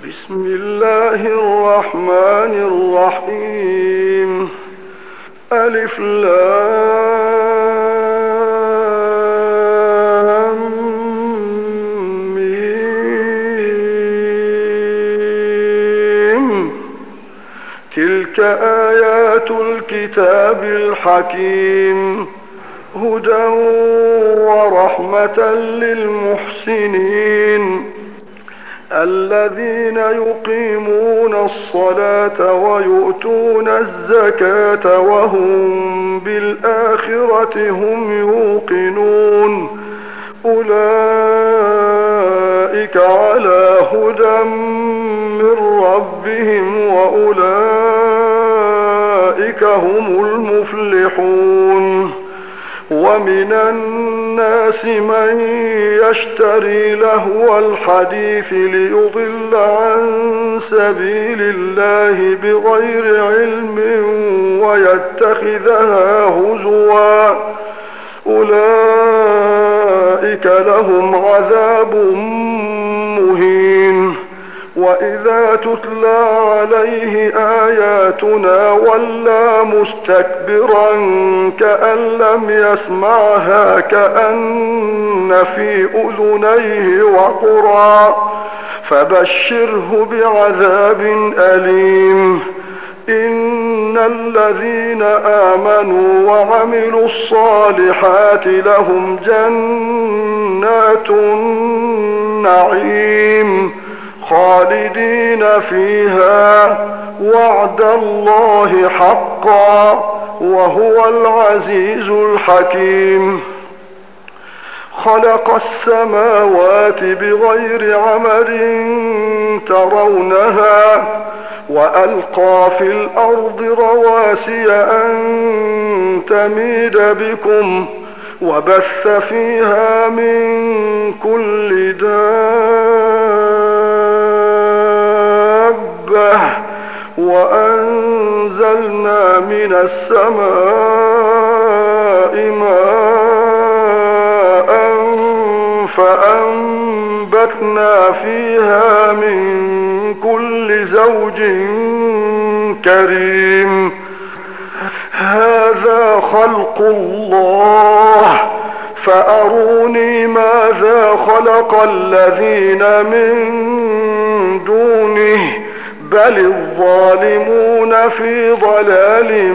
بسم الله الرحمن الرحيم. ألف لام ميم. تلك آيات الكتاب الحكيم، هدى ورحمة للمحسنين الذين يقيمون الصلاة ويؤتون الزكاة وهم بالآخرة هم يوقنون. أولئك على هدى من ربهم وأولئك هم المفلحون. ومن الناس من يشتري لهو الحديث ليضل عن سبيل الله بغير علم ويتخذها هزوا، أولئك لهم عذاب مهين. وإذا تتلى عليه آياتنا ولى مستكبرا كأن لم يسمعها كأن في أذنيه وقرا، فبشره بعذاب أليم. إن الذين آمنوا وعملوا الصالحات لهم جنات النعيم خالدين فيها، وعد الله حقا وهو العزيز الحكيم. خلق السماوات بغير عمد ترونها وألقى في الأرض رواسي أن تميد بكم وبث فيها من كل دابة وأنزلنا من السماء ماء فأنبتنا فيها من كل زوج كريم. هذا خلق الله فأروني ماذا خلق الذين من دونه بل الظالمون في ضلال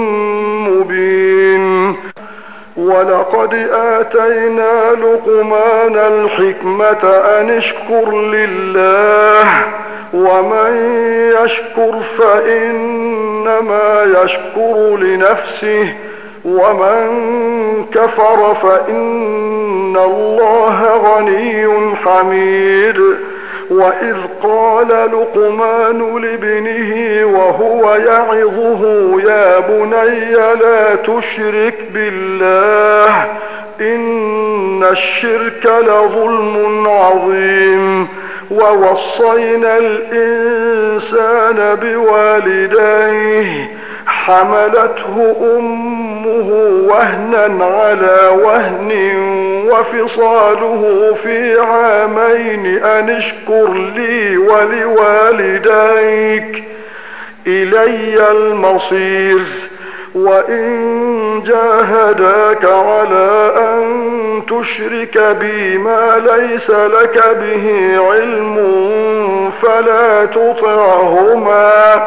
مبين. ولقد آتينا لقمان الحكمة أن اشكر لله ومن يشكر فإنما يشكر لنفسه ومن كفر فإن الله غني حميد. وإذ قال لقمان لابنه وهو يعظه يا بني لا تشرك بالله إن الشرك لظلم عظيم. ووصينا الإنسان بوالديه حملته أمه وهنا على وهن وفصاله في عامين أن اشكر لي ولوالديك إلي المصير. وإن جاهداك على أن تشرك بي ما ليس لك به علم فلا تطعهما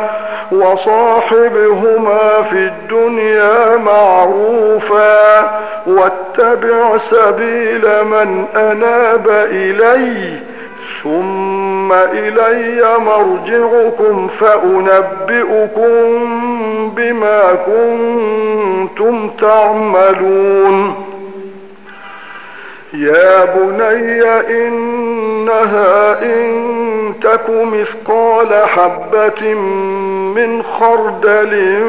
وصاحبهما في الدنيا معروفا واتبع سبيل من أناب إلي ثم إلي مرجعكم فأنبئكم بما كنتم تعملون. يا بني إنها إن تك مثقال حبة من خردل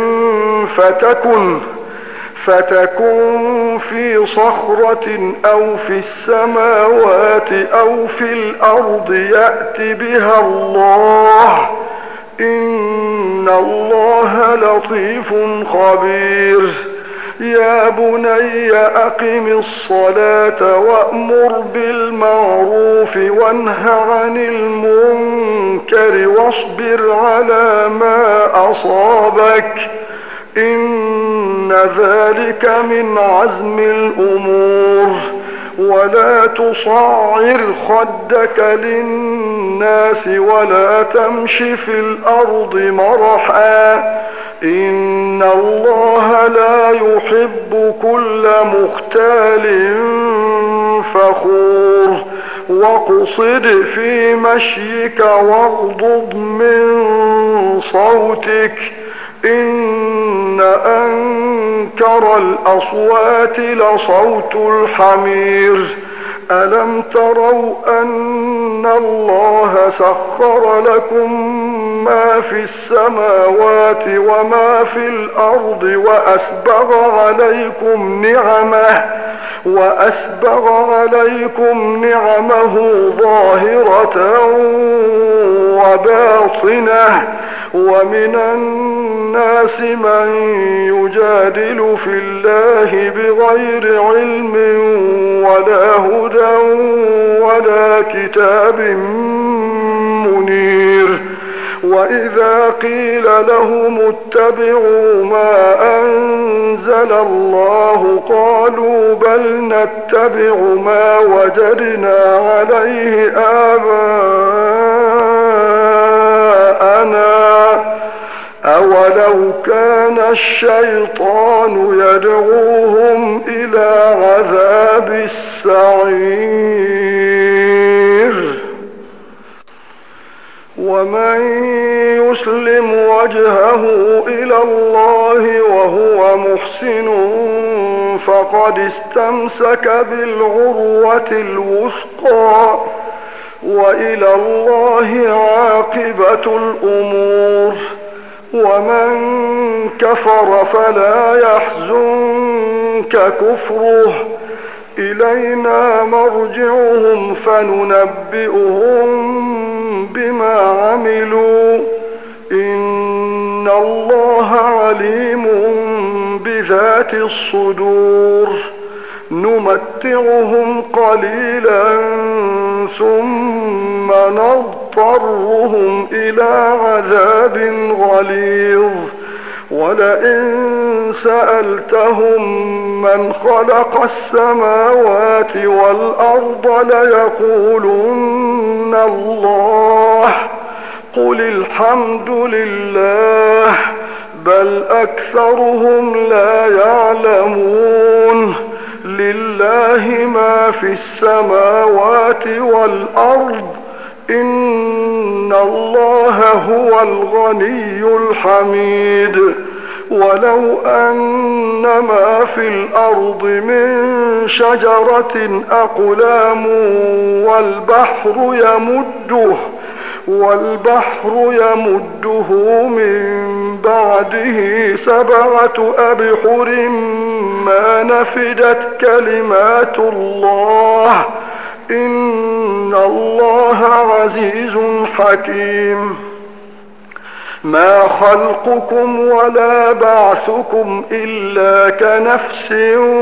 فتكن في صخرة أو في السماوات أو في الأرض يأت بها الله إن الله لطيف خبير. يا بني أقم الصلاة وأمر بالمعروف وانه عن المنكر المنكر واصبر على ما أصابك إن ذلك من عزم الأمور ولا تصعر خدك للناس ولا تمش في الأرض مرحا إن الله لا يحب كل مختال فخور واقصد في مشيك واغضض من صوتك إن أنكر الأصوات لصوت الحمير ألم تروا أن الله سخر لكم ما في السماوات وما في الأرض وأسبغ عليكم نعمه ظاهرة وباطنة ومن الناس من يجادل في الله بغير علم ولا هدى ولا كتاب منير وإذا قيل لهم اتبعوا ما أنزل الله قالوا بل نتبع ما وجدنا عليه آباءنا أولو كان الشيطان يدعوهم إلى عذاب السعير ومن يسلم وجهه إلى الله وهو محسن فقد استمسك بالعروة الوثقى وإلى الله عاقبة الأمور ومن كفر فلا يحزنك كفره إلينا مرجعهم فننبئهم بما عملوا إن الله عليم بذات الصدور نمتعهم قليلا ثم نضطرهم إلى عذاب غليظ ولئن سألتهم من خلق السماوات والأرض ليقولن الله قل الحمد لله بل أكثرهم لا يعلمون لله ما في السماوات والأرض إن الله هو الغني الحميد ولو أن ما في الأرض من شجرة أقلام والبحر يمده من بعده 7 أبحر ما نفدت كلمات الله إن الله عزيز حكيم ما خلقكم ولا بعثكم إلا كنفس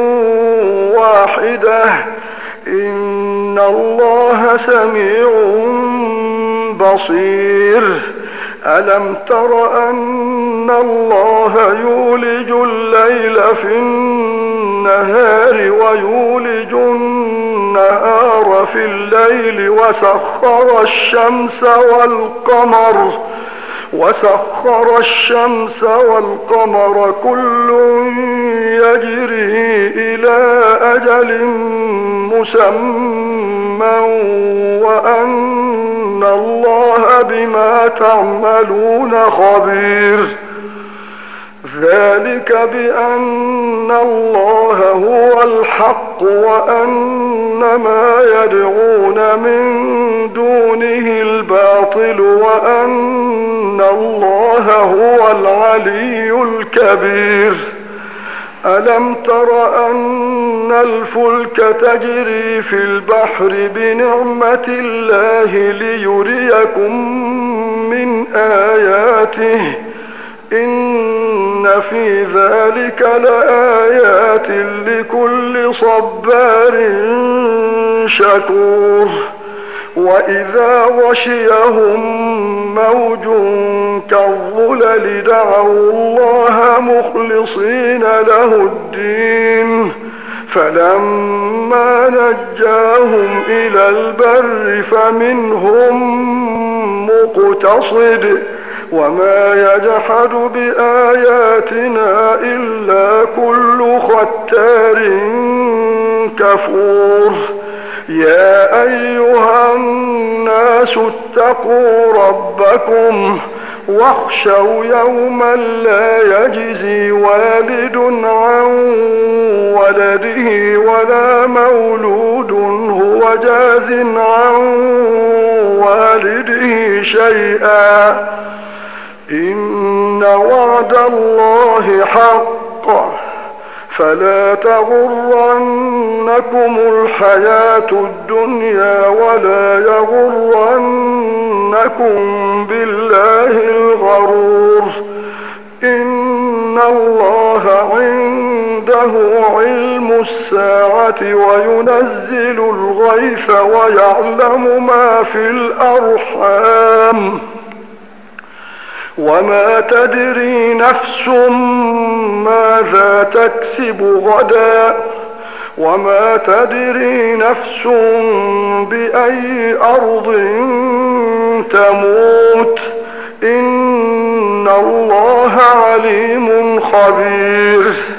واحدة إن الله سميع بصير ألم تر أن الله يولج الليل في النهار ويولج النهار في الليل وسخر الشمس والقمر كل يجري إلى أجل مسمى وأن الله بما تعملون خبير ذلك بأن الله هو الحق وأن ما يدعون من دونه الباطل وأن الله هو العلي الكبير ألم تر أن الفلك تجري في البحر بنعمة الله ليريكم من آياته إن في ذلك لآيات لكل صبار شكور وإذا غشيهم موج كالظلل دعوا الله مخلصين له الدين فلما نجاهم إلى البر فمنهم مقتصد وما يجحد بآياتنا إلا كل ختار كفور يا أيها الناس اتقوا ربكم واخشوا يوما لا يجزي والد عن ولده ولا مولود هو جاز عن والده شيئا إن وعد الله حق فلا تغرنكم الحياة الدنيا ولا يغرنكم بالله الغرور إن الله عنده علم الساعة وينزل الغيث ويعلم ما في الأرحام وما تدري نفس ماذا تكسب غدا وما تدري نفس بأي أرض تموت إن الله عليم خبير